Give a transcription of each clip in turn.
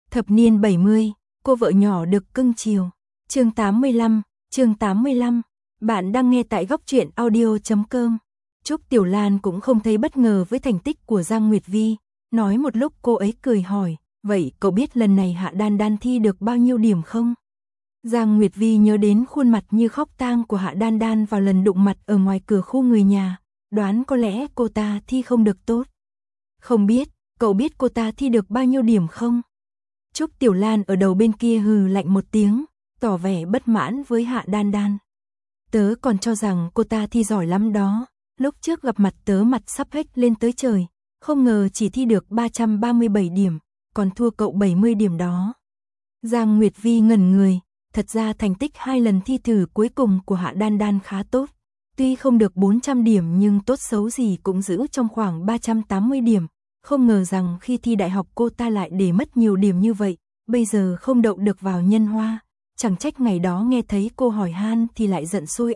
Thập niên 70, cô vợ nhỏ được cưng chiều. Chương 85. Bạn đang nghe tại góc truyện audio.com. Trúc Tiểu Lan cũng không thấy bất ngờ với thành tích của Giang Nguyệt Vi, nói một lúc cô ấy cười hỏi, vậy cậu biết lần này Hạ Đan Đan thi được bao nhiêu điểm không? Giang Nguyệt Vi nhớ đến khuôn mặt như khóc tang của Hạ Đan Đan vào lần đụng mặt ở ngoài cửa khu người nhà, đoán có lẽ cô ta thi không được tốt. Không biết, cậu biết cô ta thi được bao nhiêu điểm không? Trúc Tiểu Lan ở đầu bên kia hừ lạnh một tiếng, tỏ vẻ bất mãn với Hạ Đan Đan. Tớ còn cho rằng cô ta thi giỏi lắm đó, lúc trước gặp mặt tớ mặt sắp hết lên tới trời, không ngờ chỉ thi được 337 điểm, còn thua cậu 70 điểm đó. Giang Nguyệt Vi ngẩn người, thật ra thành tích 2 lần thi thử cuối cùng của Hạ Đan Đan khá tốt. Tuy không được 400 điểm nhưng tốt xấu gì cũng giữ trong khoảng 380 điểm. Không ngờ rằng khi thi đại học cô ta lại để mất nhiều điểm như vậy, bây giờ không đậu được vào Nhân Hoa. Chẳng trách ngày đó nghe thấy cô hỏi han thì lại giận sôi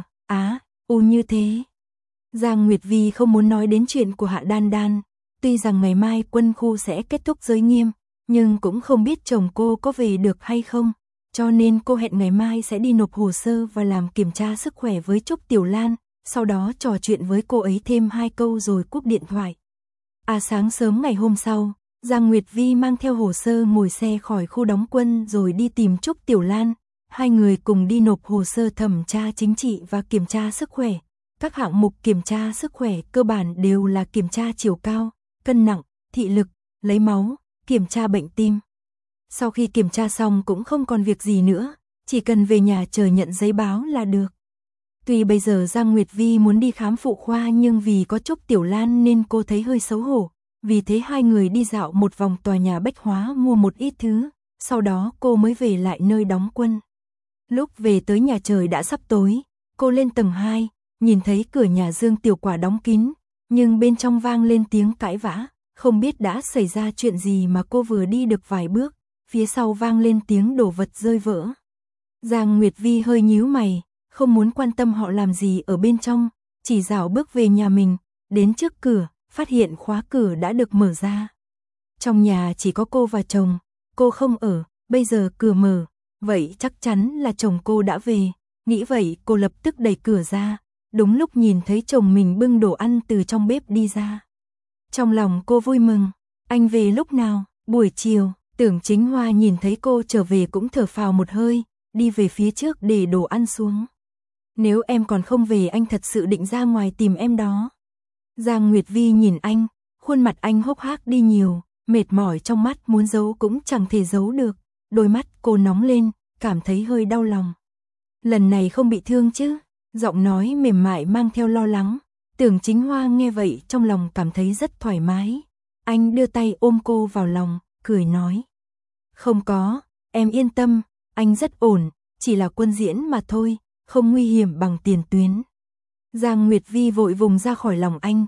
như thế. Giang Nguyệt Vi không muốn nói đến chuyện của Hạ Đan Đan. Tuy rằng ngày mai quân khu sẽ kết thúc giới nghiêm, nhưng cũng không biết chồng cô có về được hay không. Cho nên cô hẹn ngày mai sẽ đi nộp hồ sơ và làm kiểm tra sức khỏe với Trúc Tiểu Lan, sau đó trò chuyện với cô ấy thêm 2 câu rồi cúp điện thoại. Sáng sớm ngày hôm sau, Giang Nguyệt Vi mang theo hồ sơ ngồi xe khỏi khu đóng quân rồi đi tìm Trúc Tiểu Lan. Hai người cùng đi nộp hồ sơ thẩm tra chính trị và kiểm tra sức khỏe. Các hạng mục kiểm tra sức khỏe cơ bản đều là kiểm tra chiều cao, cân nặng, thị lực, lấy máu, kiểm tra bệnh tim. Sau khi kiểm tra xong cũng không còn việc gì nữa, chỉ cần về nhà chờ nhận giấy báo là được. Tuy bây giờ Giang Nguyệt Vi muốn đi khám phụ khoa nhưng vì có Trúc Tiểu Lan nên cô thấy hơi xấu hổ. Vì thế hai người đi dạo một vòng tòa nhà bách hóa mua một ít thứ, sau đó cô mới về lại nơi đóng quân. Lúc về tới nhà trời đã sắp tối, cô lên tầng 2, nhìn thấy cửa nhà Dương Tiểu Quả đóng kín, nhưng bên trong vang lên tiếng cãi vã, không biết đã xảy ra chuyện gì mà cô vừa đi được vài bước, phía sau vang lên tiếng đồ vật rơi vỡ. Giang Nguyệt Vi hơi nhíu mày, không muốn quan tâm họ làm gì ở bên trong, chỉ dạo bước về nhà mình, đến trước cửa, phát hiện khóa cửa đã được mở ra. Trong nhà chỉ có cô và chồng, cô không ở, bây giờ cửa mở, vậy chắc chắn là chồng cô đã về. Nghĩ vậy cô lập tức đẩy cửa ra, đúng lúc nhìn thấy chồng mình bưng đồ ăn từ trong bếp đi ra. Trong lòng cô vui mừng, anh về lúc nào? Buổi chiều. Tưởng Chính Hoa nhìn thấy cô trở về cũng thở phào một hơi, đi về phía trước để đồ ăn xuống. Nếu em còn không về anh thật sự định ra ngoài tìm em đó. Giang Nguyệt Vi nhìn anh, khuôn mặt anh hốc hác đi nhiều, mệt mỏi trong mắt muốn giấu cũng chẳng thể giấu được. Đôi mắt cô nóng lên, cảm thấy hơi đau lòng. Lần này không bị thương chứ? Giọng nói mềm mại mang theo lo lắng. Tưởng Chính Hoa nghe vậy trong lòng cảm thấy rất thoải mái. Anh đưa tay ôm cô vào lòng, cười nói. Không có, em yên tâm, anh rất ổn, chỉ là quân diễn mà thôi, không nguy hiểm bằng tiền tuyến. Giang Nguyệt Vi vội vùng ra khỏi lòng anh,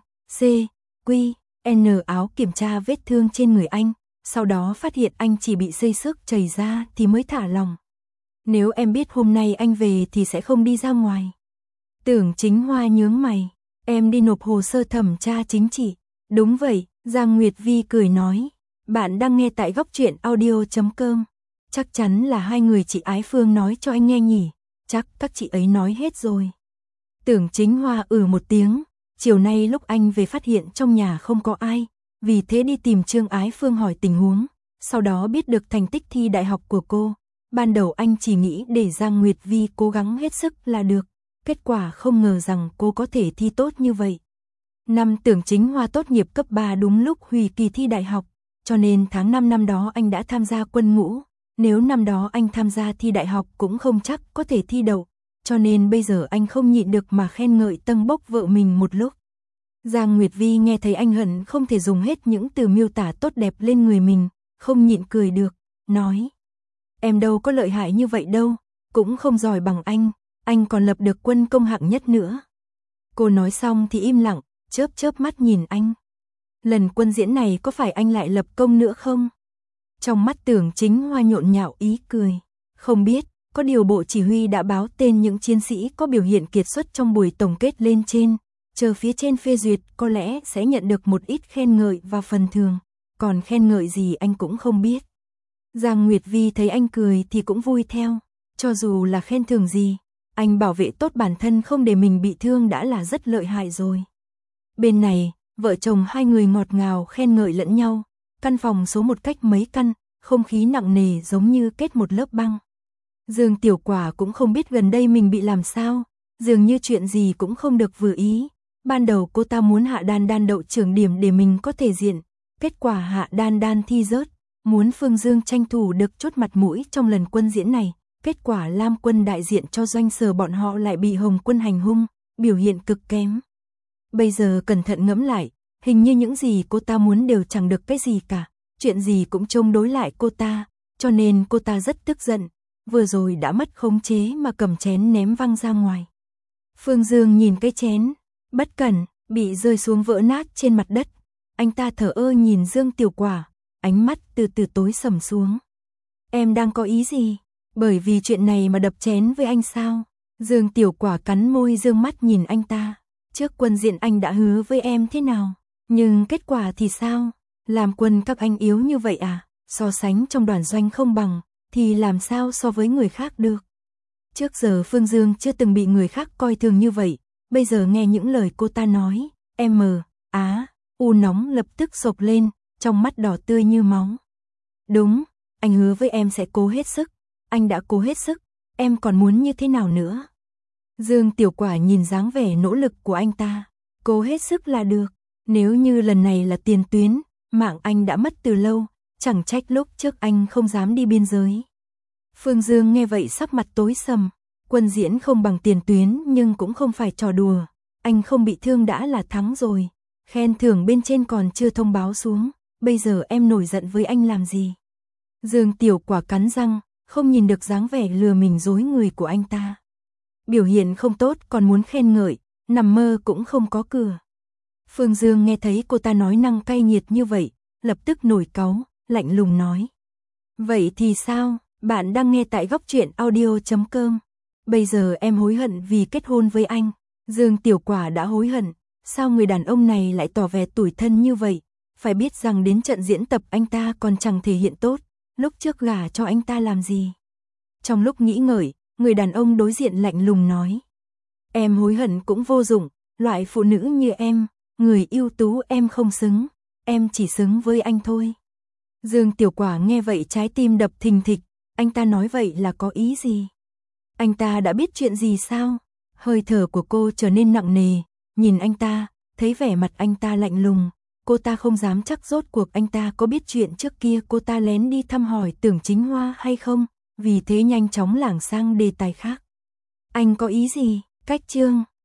áo kiểm tra vết thương trên người anh, sau đó phát hiện anh chỉ bị xây xước chảy ra thì mới thả lòng. Nếu em biết hôm nay anh về thì sẽ không đi ra ngoài. Tưởng Chính Hoa nhướng mày, em đi nộp hồ sơ thẩm tra chính trị. Đúng vậy, Giang Nguyệt Vi cười nói. Bạn đang nghe tại góc truyện audio.com. Chắc chắn là hai người chị Ái Phương nói cho anh nghe nhỉ. Chắc các chị ấy nói hết rồi. Tưởng Chính Hoa một tiếng. Chiều nay lúc anh về phát hiện trong nhà không có ai, vì thế đi tìm Trương Ái Phương hỏi tình huống. Sau đó biết được thành tích thi đại học của cô. Ban đầu anh chỉ nghĩ để Giang Nguyệt Vi cố gắng hết sức là được. Kết quả không ngờ rằng cô có thể thi tốt như vậy. Năm Tưởng Chính Hoa tốt nghiệp cấp 3 đúng lúc hủy kỳ thi đại học. Cho nên tháng 5 năm đó anh đã tham gia quân ngũ. Nếu năm đó anh tham gia thi đại học cũng không chắc có thể thi đậu. Cho nên bây giờ anh không nhịn được mà khen ngợi tâng bốc vợ mình một lúc. Giang Nguyệt Vi nghe thấy anh hận không thể dùng hết những từ miêu tả tốt đẹp lên người mình, không nhịn cười được, nói. Em đâu có lợi hại như vậy đâu, cũng không giỏi bằng anh còn lập được quân công hạng nhất nữa. Cô nói xong thì im lặng, chớp mắt nhìn anh. Lần quân diễn này có phải anh lại lập công nữa không? Trong mắt Tưởng Chính Hoa nhộn nhạo ý cười. Không biết, có điều bộ chỉ huy đã báo tên những chiến sĩ có biểu hiện kiệt xuất trong buổi tổng kết lên trên. Chờ phía trên phê duyệt có lẽ sẽ nhận được một ít khen ngợi và phần thưởng. Còn khen ngợi gì anh cũng không biết. Giang Nguyệt Vi thấy anh cười thì cũng vui theo, cho dù là khen thưởng gì, anh bảo vệ tốt bản thân không để mình bị thương đã là rất lợi hại rồi. Bên này, vợ chồng hai người ngọt ngào khen ngợi lẫn nhau, căn phòng số một cách mấy căn, không khí nặng nề giống như kết một lớp băng. Dương Tiểu Quả cũng không biết gần đây mình bị làm sao, dường như chuyện gì cũng không được vừa ý. Ban đầu cô ta muốn Hạ Đan Đan đậu trưởng điểm để mình có thể diện, kết quả Hạ Đan Đan thi rớt, muốn Phương Dương tranh thủ được chốt mặt mũi trong lần quân diễn này, kết quả Lam Quân đại diện cho Doanh Sở bọn họ lại bị Hồng Quân hành hung, biểu hiện cực kém. Bây giờ cẩn thận ngẫm lại, hình như những gì cô ta muốn đều chẳng được cái gì cả, chuyện gì cũng chống đối lại cô ta, cho nên cô ta rất tức giận, vừa rồi đã mất khống chế mà cầm chén ném văng ra ngoài. Phương Dương nhìn cái chén, bất cẩn, bị rơi xuống vỡ nát trên mặt đất, anh ta thờ ơ nhìn Dương Tiểu Quả, ánh mắt từ từ tối sầm xuống. Em đang có ý gì? Bởi vì chuyện này mà đập chén với anh sao? Dương Tiểu Quả cắn môi dương mắt nhìn anh ta. Trước quân diễn anh đã hứa với em thế nào? Nhưng kết quả thì sao? Làm quân các anh yếu như vậy à? So sánh trong đoàn Doanh không bằng, thì làm sao so với người khác được? Trước giờ Phương Dương chưa từng bị người khác coi thường như vậy, bây giờ nghe những lời cô ta nói, u nóng lập tức sộc lên, trong mắt đỏ tươi như máu. Đúng, anh hứa với em sẽ cố hết sức, anh đã cố hết sức, em còn muốn như thế nào nữa? Dương Tiểu Quả nhìn dáng vẻ nỗ lực của anh ta, cố hết sức là được, nếu như lần này là tiền tuyến, mạng anh đã mất từ lâu, chẳng trách lúc trước anh không dám đi biên giới. Phương Dương nghe vậy sắc mặt tối sầm, quân diễn không bằng tiền tuyến nhưng cũng không phải trò đùa, anh không bị thương đã là thắng rồi, khen thưởng bên trên còn chưa thông báo xuống, bây giờ em nổi giận với anh làm gì? Dương Tiểu Quả cắn răng, không nhìn được dáng vẻ lừa mình dối người của anh ta. Biểu hiện không tốt còn muốn khen ngợi, nằm mơ cũng không có cửa. Phương Dương nghe thấy cô ta nói năng cay nghiệt như vậy, lập tức nổi cáu, lạnh lùng nói. Vậy thì sao? Bạn đang nghe tại góc truyện audio.com. Bây giờ em hối hận vì kết hôn với anh. Dương Tiểu Quả đã hối hận, sao người đàn ông này lại tỏ vẻ tủi thân như vậy? Phải biết rằng đến trận diễn tập anh ta còn chẳng thể hiện tốt, lúc trước gả cho anh ta làm gì? Trong lúc nghĩ ngợi, người đàn ông đối diện lạnh lùng nói. Em hối hận cũng vô dụng, loại phụ nữ như em, người ưu tú em không xứng, em chỉ xứng với anh thôi. Dương Tiểu Quả nghe vậy trái tim đập thình thịch, anh ta nói vậy là có ý gì? Anh ta đã biết chuyện gì sao? Hơi thở của cô trở nên nặng nề, nhìn anh ta, thấy vẻ mặt anh ta lạnh lùng, cô ta không dám chắc rốt cuộc anh ta có biết chuyện trước kia cô ta lén đi thăm hỏi Tưởng Chính Hoa hay không, vì thế nhanh chóng lảng sang đề tài khác. Anh có ý gì? Cách chương